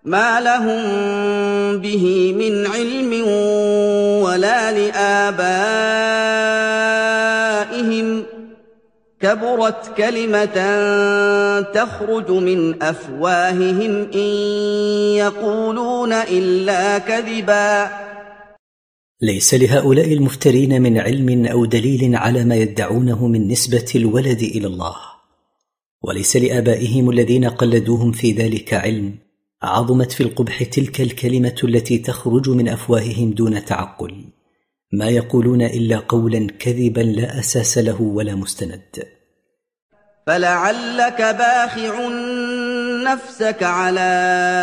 مَا لَهُم بِهِ مِنْ عِلْمٍ وَلَا لِآبَائِهِمْ ۚ كَبُرَتْ كَلِمَةً تَخْرُجُ مِنْ أَفْوَاهِهِمْ إِن يَقُولُونَ إِلَّا كَذِبًا. ليس لهؤلاء المفترين من علم أو دليل على ما يدعونه من نسبة الولد إلى الله، وليس لآبائهم الذين قلدوهم في ذلك علم. عظمت في القبح تلك الكلمة التي تخرج من أفواههم دون تعقل، ما يقولون إلا قولا كذبا لا أساس له ولا مستند. فلعلك باخع نفسك على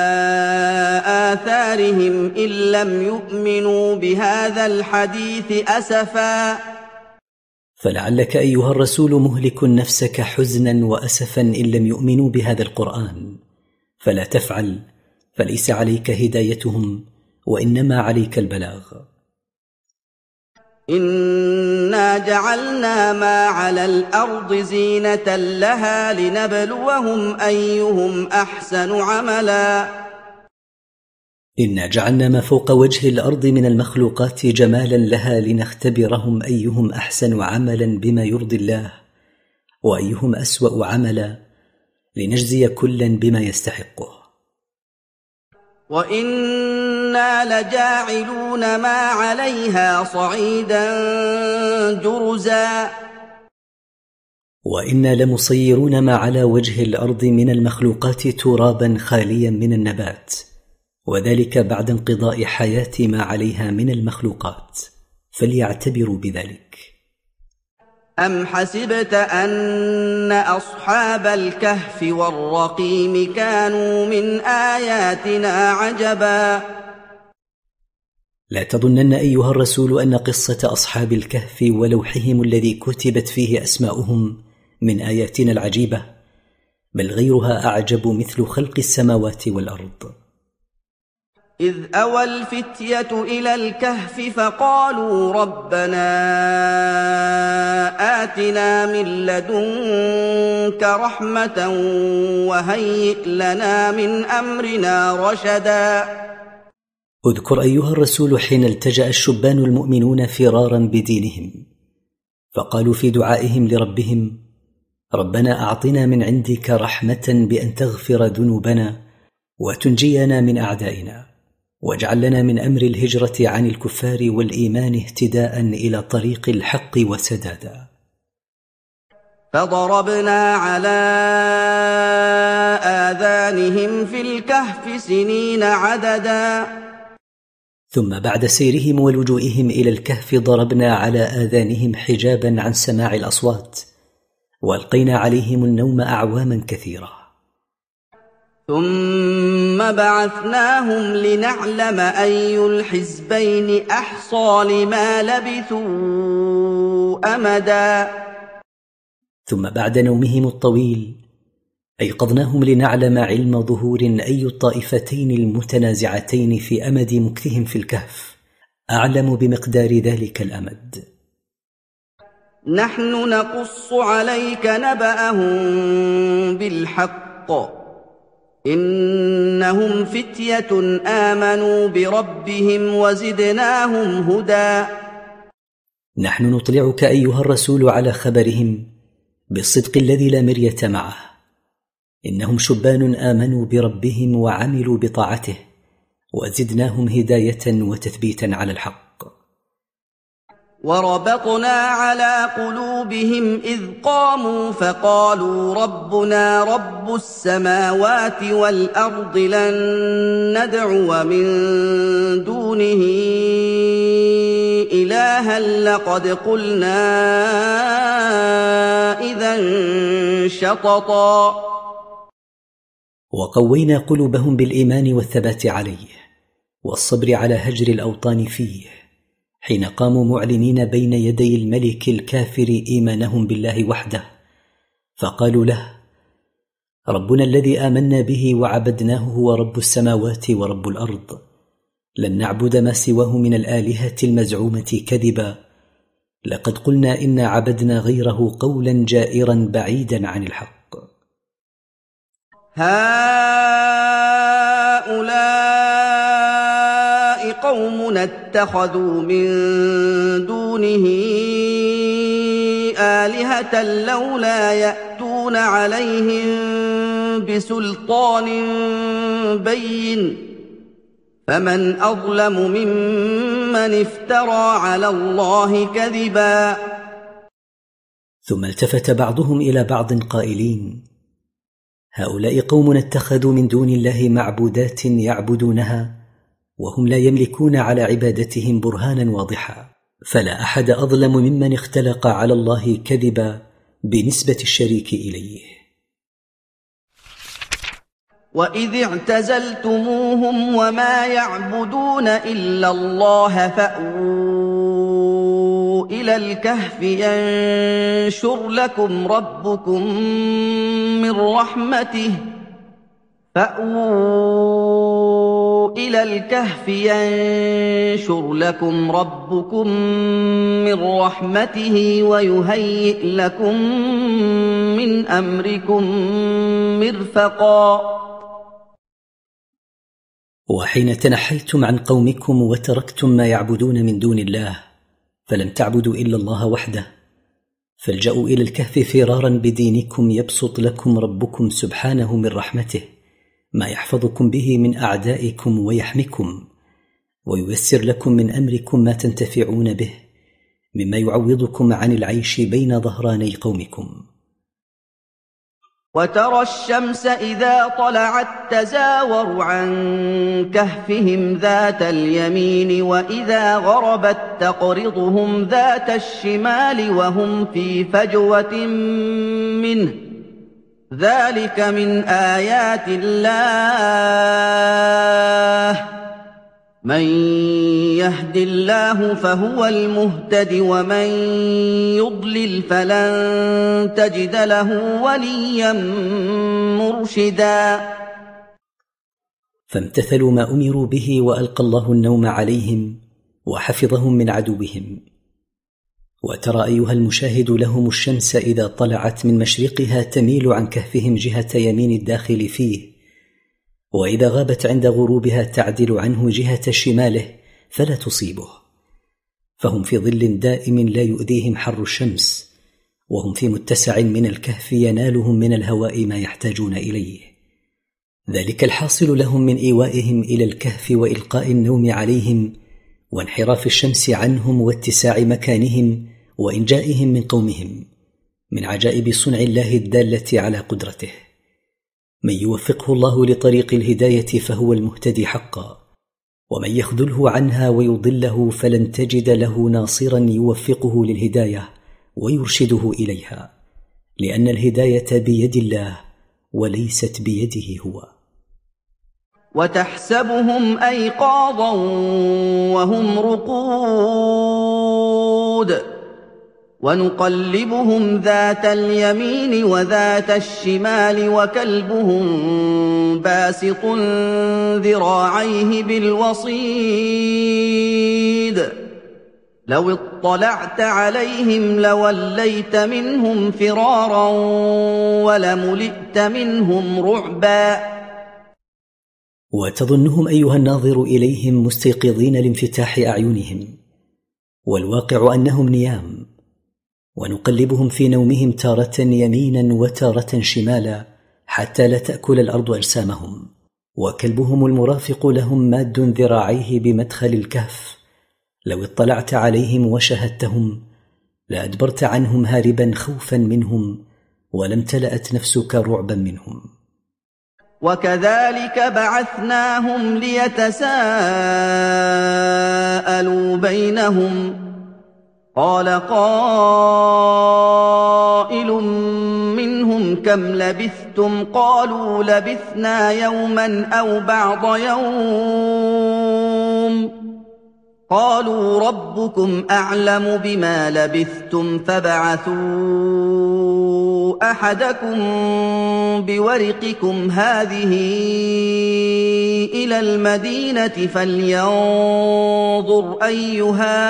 آثارهم إن لم يؤمنوا بهذا الحديث أسفا. فلعلك أيها الرسول مهلك نفسك حزنا وأسفا إن لم يؤمنوا بهذا القرآن، فلا تفعل، فليس عليك هدايتهم وإنما عليك البلاغ. إنا جعلنا ما على الأرض زينة لها لنبلوهم أيهم أحسن عملا. إنا جعلنا ما فوق وجه الأرض من المخلوقات جمالا لها لنختبرهم أيهم أحسن عملا بما يرضي الله، وأيهم أسوأ عملا لنجزي كلا بما يستحقه. وإنا لجاعلون ما عليها صعيدا جرزا. وإنا لمصيرون ما على وجه الأرض من المخلوقات ترابا خاليا من النبات، وذلك بعد انقضاء حياة ما عليها من المخلوقات، فليعتبروا بذلك. أم حسبت أن أصحاب الكهف والرقيم كانوا من آياتنا عجبا. لا تظنن أيها الرسول أن قصة أصحاب الكهف ولوحهم الذي كتبت فيه أسماؤهم من آياتنا العجيبة، بل غيرها أعجب، مثل خلق السماوات والأرض. إذ أوى الفتية إلى الكهف فقالوا ربنا آتنا من لدنك رحمة وهيئ لنا من أمرنا رشدا. اذكر أيها الرسول حين التجأ الشبان المؤمنون فرارا بدينهم، فقالوا في دعائهم لربهم ربنا أعطنا من عندك رحمة بأن تغفر ذنوبنا وتنجينا من أعدائنا، واجعل لنا من أمر الهجرة عن الكفار والإيمان اهتداء إلى طريق الحق وسدادا. فضربنا على آذانهم في الكهف سنين عددا. ثم بعد سيرهم ولجوئهم إلى الكهف ضربنا على آذانهم حجابا عن سماع الأصوات، وألقينا عليهم النوم أعواما كثيرة. ثم بعثناهم لنعلم أي الحزبين أحصى لما لبثوا أمدا. ثم بعد نومهم الطويل أيقظناهم لنعلم علم ظهور أي الطائفتين المتنازعتين في أمد مكثهم في الكهف أعلم بمقدار ذلك الأمد. نحن نقص عليك نبأهم بالحق إنهم فتية آمنوا بربهم وزدناهم هدى. نحن نطلعك أيها الرسول على خبرهم بالصدق الذي لا مرية معه، إنهم شبان آمنوا بربهم وعملوا بطاعته، وزدناهم هداية وتثبيتا على الحق. وربطنا على قلوبهم إذ قاموا فقالوا ربنا رب السماوات والأرض لن ندعو من دونه إلها لقد قلنا إذا شططا. وقوينا قلوبهم بالإيمان والثبات عليه والصبر على هجر الأوطان فيه، حين قاموا معلنين بين يدي الملك الكافر إيمانهم بالله وحده، فقالوا له ربنا الذي آمنا به وعبدناه هو رب السماوات ورب الأرض، لن نعبد ما سواه من الآلهة المزعومة كذبا، لقد قلنا إنا عبدنا غيره قولا جائرا بعيدا عن الحق. هؤلاء قوم اتخذوا من دونه آلهة لولا يأتون عليهم بسلطان بين فمن أظلم ممن افترى على الله كذبا. ثم التفت بعضهم إلى بعض قائلين: هؤلاء قوم اتخذوا من دون الله معبودات يعبدونها وهم لا يملكون على عبادتهم برهانا واضحا، فلا أحد أظلم ممن اختلق على الله كذبا بنسبة الشريك إليه. وإذ اعتزلتموهم وما يعبدون إلا الله فأووا إلى الكهف ينشر لكم ربكم من رحمته ويهيئ لكم من أمركم مرفقا. وحين تنحيتم عن قومكم وتركتم ما يعبدون من دون الله فلم تعبدوا إلا الله وحده، فالجأوا إلى الكهف فرارا بدينكم يبسط لكم ربكم سبحانه من رحمته ما يحفظكم به من أعدائكم ويحميكم، وييسر لكم من أمركم ما تنتفعون به مما يعوضكم عن العيش بين ظهراني قومكم. وترى الشمس إذا طلعت تزاور عن كهفهم ذات اليمين وإذا غربت تقرضهم ذات الشمال وهم في فجوة منه، ذلك من آيات الله، من يهد الله فهو المهتد ومن يضلل فلن تجد له وليا مرشدا. فامتثلوا ما أمروا به وألقى الله النوم عليهم وحفظهم من عدوهم. وترى أيها المشاهد لهم الشمس إذا طلعت من مشرقها تميل عن كهفهم جهة يمين الداخل فيه، وإذا غابت عند غروبها تعدل عنه جهة شماله فلا تصيبه، فهم في ظل دائم لا يؤذيهم حر الشمس، وهم في متسع من الكهف ينالهم من الهواء ما يحتاجون إليه. ذلك الحاصل لهم من إيوائهم إلى الكهف وإلقاء النوم عليهم وانحراف الشمس عنهم واتساع مكانهم وإنجائهم من قومهم، من عجائب صنع الله الدالة على قدرته. من يوفقه الله لطريق الهداية فهو المهتدي حقا، ومن يخذله عنها ويضله فلن تجد له ناصرا يوفقه للهداية ويرشده إليها، لأن الهداية بيد الله وليست بيده هو. وتحسبهم أيقاظا وهم رقود ونقلبهم ذات اليمين وذات الشمال وكلبهم باسط ذراعيه بالوصيد لو اطلعت عليهم لوليت منهم فرارا ولملئت منهم رعبا. وتظنهم أيها الناظر إليهم مستيقظين لانفتاح أعينهم، والواقع أنهم نيام، ونقلبهم في نومهم تارة يمينا وتارة شمالا حتى لا تأكل الأرض أجسامهم. وكلبهم المرافق لهم ماد ذراعيه بمدخل الكهف، لو اطلعت عليهم وشهدتهم لأدبرت عنهم هاربا خوفا منهم ولم تلأت نفسك رعبا منهم. وكذلك بعثناهم ليتساءلوا بينهم قال قائل منهم كم لبثتم قالوا لبثنا يوما أو بعض يوم قالوا ربكم أعلم بما لبثتم فابعثوا أحدكم بورقكم هذه إلى المدينة فلينظر أيها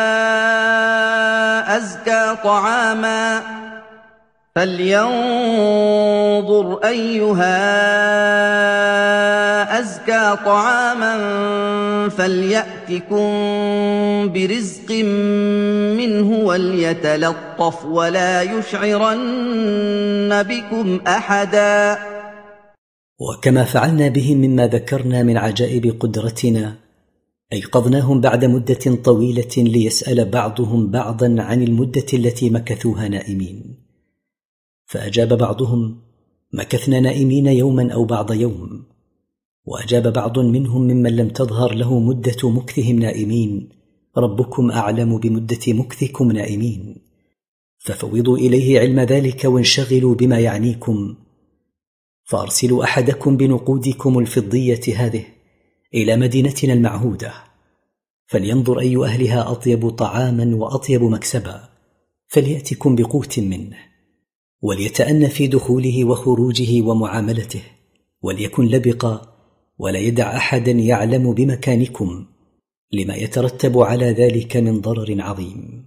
أزكى طعاما فليأتكم برزق منه وليتلطف ولا يشعرن بكم أحدا. وكما فعلنا بهم مما ذكرنا من عجائب قدرتنا أيقظناهم بعد مدة طويلة ليسأل بعضهم بعضا عن المدة التي مكثوها نائمين، فأجاب بعضهم: مكثنا نائمين يوما أو بعض يوم. وأجاب بعض منهم ممن لم تظهر له مدة مكثهم نائمين: ربكم أعلم بمدة مكثكم نائمين، ففوضوا إليه علم ذلك وانشغلوا بما يعنيكم. فأرسلوا أحدكم بنقودكم الفضية هذه إلى مدينتنا المعهودة، فلينظر أي أهلها أطيب طعاما وأطيب مكسبا، فليأتكم بقوت منه، وليتأن في دخوله وخروجه ومعاملته، وليكن لبقا، ولا يدع أحدا يعلم بمكانكم، لما يترتب على ذلك من ضرر عظيم.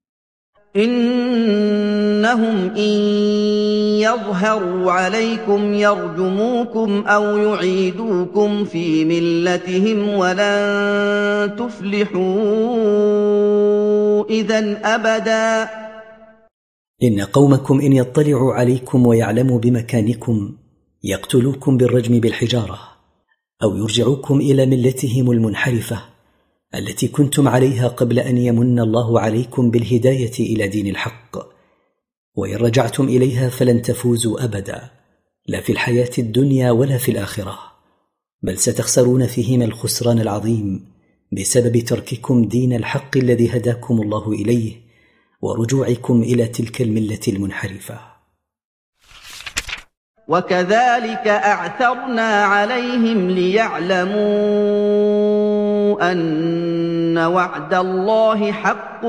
إنهم إن يظهروا عليكم يرجموكم أو يعيدوكم في ملتهم ولن تفلحوا إذن أبدا. إن قومكم إن يطلعوا عليكم ويعلموا بمكانكم يقتلوكم بالرجم بالحجارة، أو يرجعوكم إلى ملتهم المنحرفة التي كنتم عليها قبل أن يمن الله عليكم بالهداية إلى دين الحق. وإن رجعتم إليها فلن تفوزوا أبدا، لا في الحياة الدنيا ولا في الآخرة، بل ستخسرون فيهما الخسران العظيم بسبب ترككم دين الحق الذي هداكم الله إليه ورجوعكم إلى تلك الملة المنحرفة. وكذلك أعثرنا عليهم ليعلموا أن وعد الله حق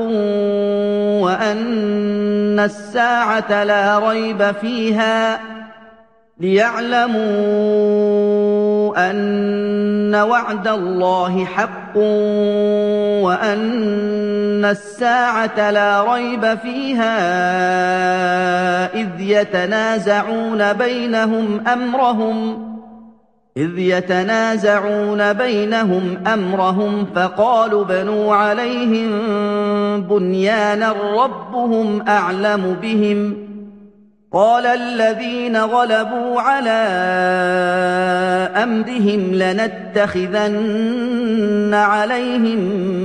وأن الساعة لا ريب فيها أن وعد الله حق وأن الساعة لا ريب فيها إذ يتنازعون بينهم أمرهم فقالوا بنوا عليهم بنيانا ربهم أعلم بهم قال الذين غلبوا على أمرهم لنتخذن عليهم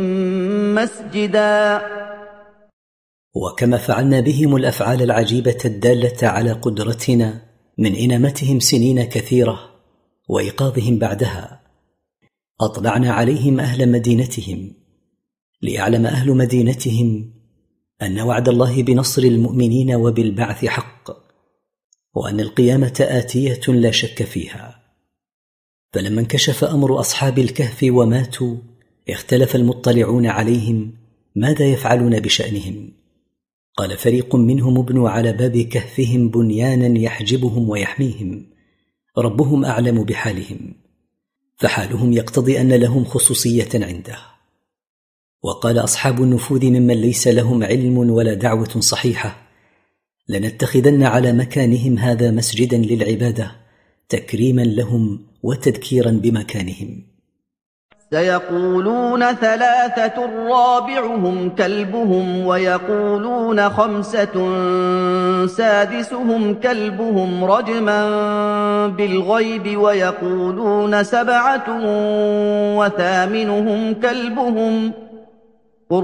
مسجدا. وكما فعلنا بهم الأفعال العجيبة الدالة على قدرتنا من إنامتهم سنين كثيرة وإيقاظهم بعدها، أطلعنا عليهم أهل مدينتهم ليعلم أهل مدينتهم أن وعد الله بنصر المؤمنين وبالبعث حق، وأن القيامة آتية لا شك فيها. فلما انكشف أمر أصحاب الكهف وماتوا اختلف المطلعون عليهم ماذا يفعلون بشأنهم. قال فريق منهم ابنوا على باب كهفهم بنيانا يحجبهم ويحميهم، ربهم أعلم بحالهم، فحالهم يقتضي أن لهم خصوصية عنده. وقال أصحاب النفوذ ممن ليس لهم علم ولا دعوة صحيحة: لنتخذن على مكانهم هذا مسجدا للعبادة تكريما لهم وتذكيرا بمكانهم. سيقولون ثلاثة رابعهم كلبهم ويقولون خمسة سادسهم كلبهم رجما بالغيب ويقولون سبعة وثامنهم كلبهم قل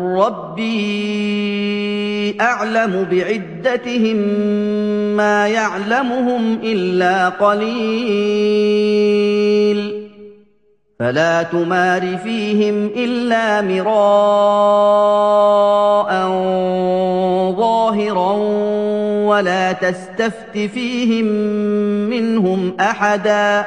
ربي أعلم بعدتهم ما يعلمهم إلا قليل فلا تمار فيهم إلا مراء ظاهرا ولا تستفت فيهم منهم أحدا.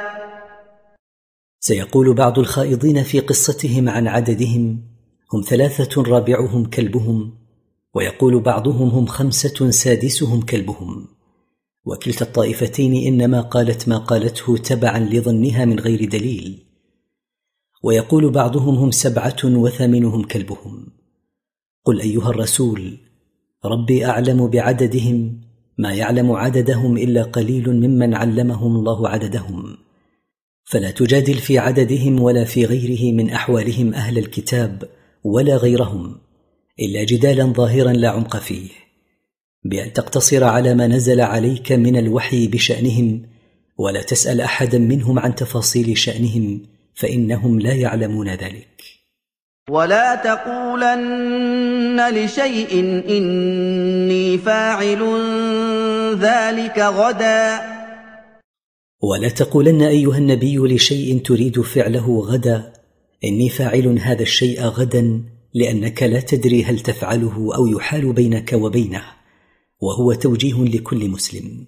سيقول بعض الخائضين في قصتهم عن عددهم: هم 3 رابعهم كلبهم، ويقول بعضهم هم 5 سادسهم كلبهم، وكلتا الطائفتين إنما قالت ما قالته تبعا لظنها من غير دليل. ويقول بعضهم هم 7 وثامنهم كلبهم. قل أيها الرسول: ربي أعلم بعددهم ما يعلم عددهم إلا قليل ممن علمهم الله عددهم، فلا تجادل في عددهم ولا في غيره من أحوالهم أهل الكتاب ولا غيرهم إلا جدالا ظاهرا لا عمق فيه، بأن تقتصر على ما نزل عليك من الوحي بشأنهم، ولا تسأل أحدا منهم عن تفاصيل شأنهم، فإنهم لا يعلمون ذلك. ولا تقولن لشيء إني فاعل ذلك غدا. ولا تقولن أيها النبي لشيء تريد فعله غدا إني فاعل هذا الشيء غدا، لأنك لا تدري هل تفعله أو يحال بينك وبينه، وهو توجيه لكل مسلم.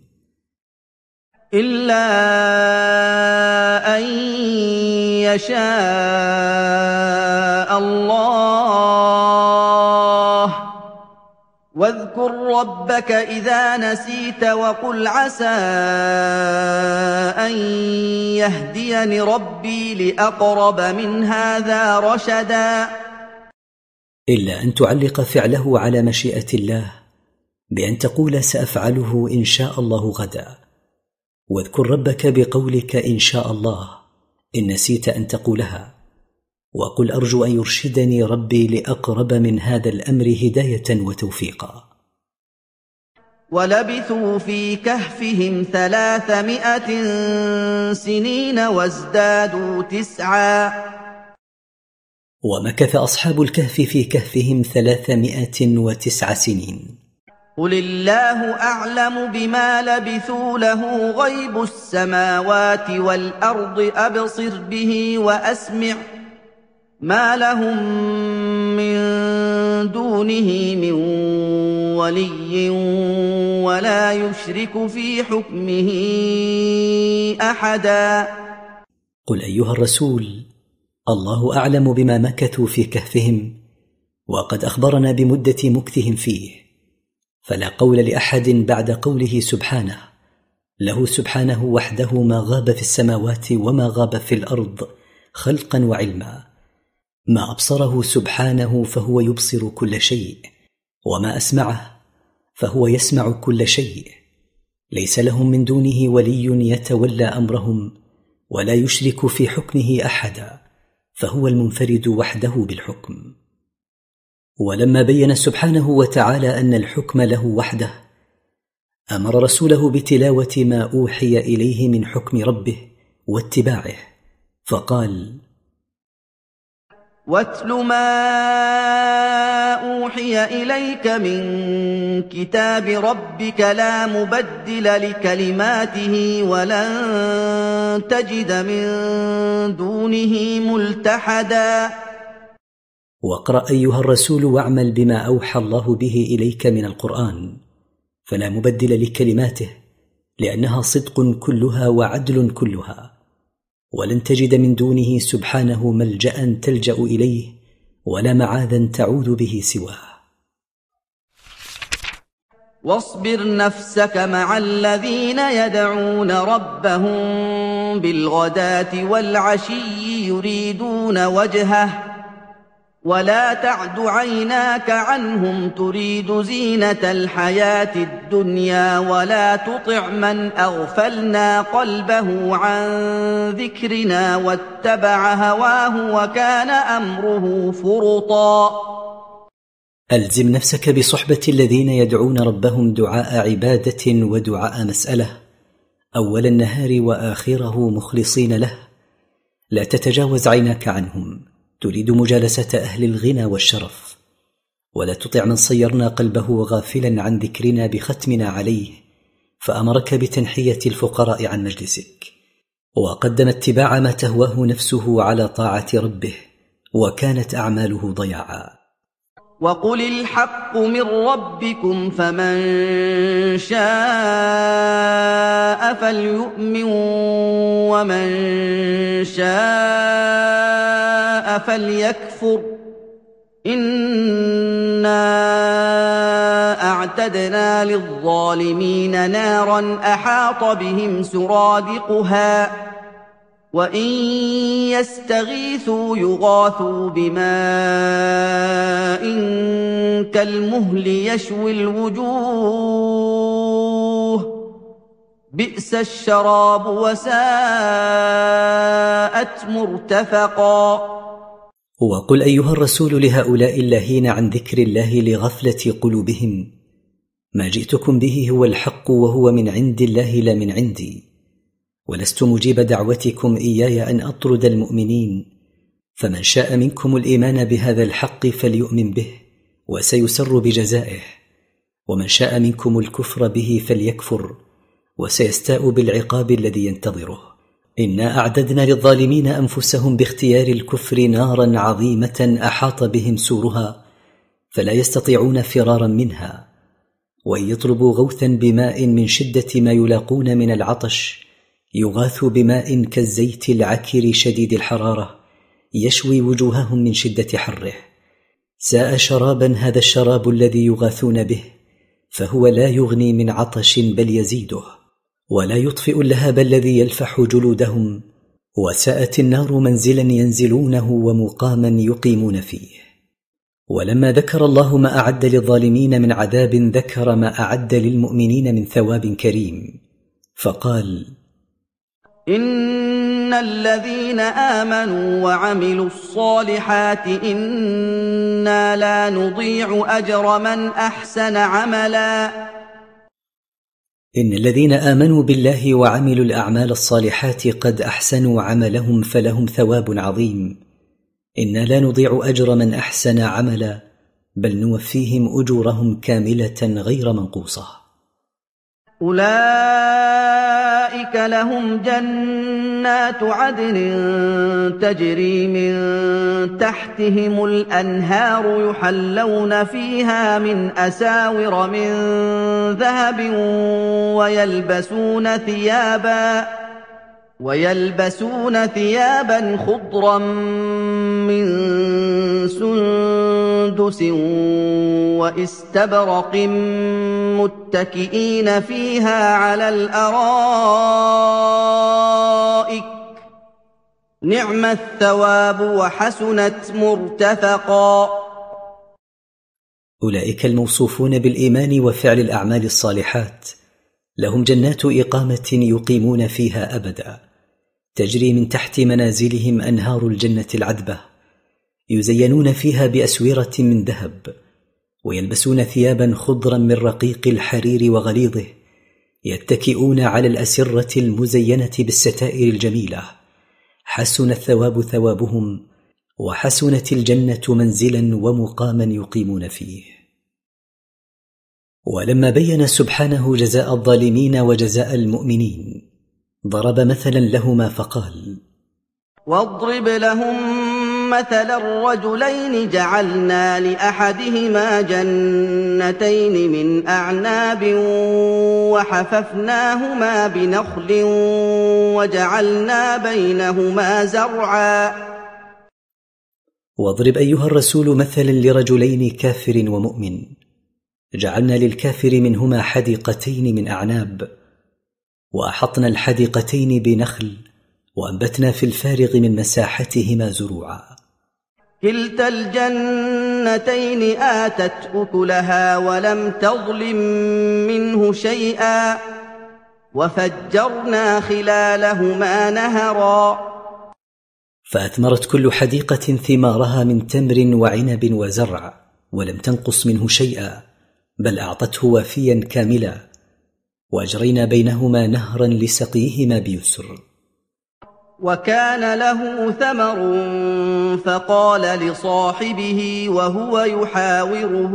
إلا أن يشاء الله. واذكر ربك إذا نسيت وقل عسى أن يهديني ربي لأقرب من هذا رشدا. إلا أن تعلق فعله على مشيئة الله بأن تقول سأفعله إن شاء الله غدا. واذكر ربك بقولك إن شاء الله إن نسيت أن تقولها، وقل أرجو أن يرشدني ربي لأقرب من هذا الأمر هداية وتوفيقا. ولبثوا في كهفهم 300 سنين وازدادوا 9. ومكث أصحاب الكهف في كهفهم 309 سنين. قل الله أعلم بما لبثوا له غيب السماوات والأرض أبصر به وأسمع ما لهم من دونه من ولي ولا يشرك في حكمه أحدا. قل أيها الرسول الله أعلم بما مكثوا في كهفهم، وقد أخبرنا بمدة مكثهم فيه، فلا قول لأحد بعد قوله سبحانه. له سبحانه وحده ما غاب في السماوات وما غاب في الأرض خلقا وعلما. ما أبصره سبحانه فهو يبصر كل شيء، وما أسمعه فهو يسمع كل شيء. ليس لهم من دونه ولي يتولى أمرهم، ولا يشرك في حكمه أحدا، فهو المنفرد وحده بالحكم. ولما بين سبحانه وتعالى أن الحكم له وحده، أمر رسوله بتلاوة ما أوحي إليه من حكم ربه واتباعه، فقال: واتل ما أوحي إليك من كتاب ربك لا مبدل لكلماته ولن تجد من دونه ملتحدا. واقرأ أيها الرسول واعمل بما أوحى الله به إليك من القرآن، فلا مبدل لكلماته، لأنها صدق كلها وعدل كلها، ولن تجد من دونه سبحانه ملجأ تلجأ إليه ولا معاذا تعوذ به سواه. واصبر نفسك مع الذين يدعون ربهم بالغداة والعشي يريدون وجهه، ولا تعد عيناك عنهم تريد زينة الحياة الدنيا، ولا تطع من أغفلنا قلبه عن ذكرنا واتبع هواه وكان أمره فرطا. ألزم نفسك بصحبة الذين يدعون ربهم دعاء عبادة ودعاء مسألة، أول النهار وآخره مخلصين له. لا تتجاوز عيناك عنهم، تريد مجالسة أهل الغنى والشرف، ولا تطع من صيرنا قلبه غافلا عن ذكرنا بختمنا عليه، فأمرك بتنحية الفقراء عن مجلسك، وقدم اتباع ما تهواه نفسه على طاعة ربه، وكانت أعماله ضياعا. وقل الحق من ربكم فمن شاء فليؤمن ومن شاء فليكفر. إنا أعتدنا للظالمين نارا أحاط بهم سرادقها، وإن يستغيثوا يغاثوا بماء كالمهل يشوي الوجوه، بئس الشراب وساءت مرتفقا. وقل أيها الرسول لهؤلاء اللاهين عن ذكر الله لغفلة قلوبهم: ما جئتكم به هو الحق وهو من عند الله لا من عندي، ولست مجيب دعوتكم إياي أن أطرد المؤمنين، فمن شاء منكم الإيمان بهذا الحق فليؤمن به وسيسر بجزائه، ومن شاء منكم الكفر به فليكفر وسيستاء بالعقاب الذي ينتظره. إنا أعددنا للظالمين أنفسهم باختيار الكفر نارا عظيمة أحاط بهم سورها فلا يستطيعون فرارا منها، وإن يطلبوا غوثا بماء من شدة ما يلاقون من العطش يغاثوا بماء كالزيت العكر شديد الحرارة يشوي وجوههم من شدة حره. ساء شرابا هذا الشراب الذي يغاثون به، فهو لا يغني من عطش بل يزيده، ولا يطفئ اللهب الذي يلفح جلودهم، وساءت النار منزلا ينزلونه ومقاما يقيمون فيه. ولما ذكر الله ما أعد للظالمين من عذاب ذكر ما أعد للمؤمنين من ثواب كريم، فقال: إن الذين آمنوا وعملوا الصالحات إنا لا نضيع أجر من أحسن عملا. إن الذين آمنوا بالله وعملوا الأعمال الصالحات قد أحسنوا عملهم فلهم ثواب عظيم. إنا لا نضيع أجر من أحسن عملا، بل نوفيهم أجورهم كاملة غير منقوصة. أولئك لهم جنات عدن تجري من تحتهم الأنهار يحلون فيها من أساور من ذهب ويلبسون ثيابا خضرا من سندس واستبرق متكئين فيها على الأرائك نعم الثواب وحسنت مرتفقا. أولئك الموصوفون بالإيمان وفعل الأعمال الصالحات لهم جنات إقامة يقيمون فيها أبدا، تجري من تحت منازلهم أنهار الجنة العذبة، يزينون فيها بأسورة من ذهب، ويلبسون ثيابا خضرا من رقيق الحرير وغليظه، يتكئون على الأسرة المزينة بالستائر الجميلة. حسن الثواب ثوابهم، وحسنت الجنة منزلا ومقاما يقيمون فيه. ولما بين سبحانه جزاء الظالمين وجزاء المؤمنين ضرب مثلا لهما فقال: واضرب لهم مثل الرجلين جعلنا لأحدهما جنتين من أعناب وحففناهما بنخل وجعلنا بينهما زرعا. واضرب أيها الرسول مثلا لرجلين كافر ومؤمن، جعلنا للكافر منهما حديقتين من أعناب، وأحطنا الحديقتين بنخل، وأنبتنا في الفارغ من مساحتهما زروعا. كلتا الجنتين آتت أكلها ولم تظلم منه شيئا وفجرنا خلالهما نهرا. فأثمرت كل حديقة ثمارها من تمر وعنب وزرع، ولم تنقص منه شيئا، بل أعطته وافيا كاملا، وأجرينا بينهما نهرا لسقيهما بيسر. وكان له ثمر فقال لصاحبه وهو يحاوره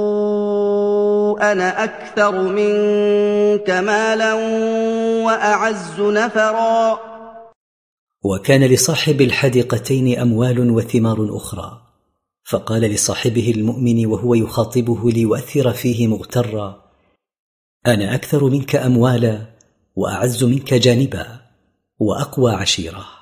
أنا أكثر منك مالا وأعز نفرا. وكان لصاحب الحديقتين أموال وثمار أخرى، فقال لصاحبه المؤمن وهو يخاطبه ليؤثر فيه مغترا: أنا أكثر منك أموالا وأعز منك جانبا وأقوى عشيرة.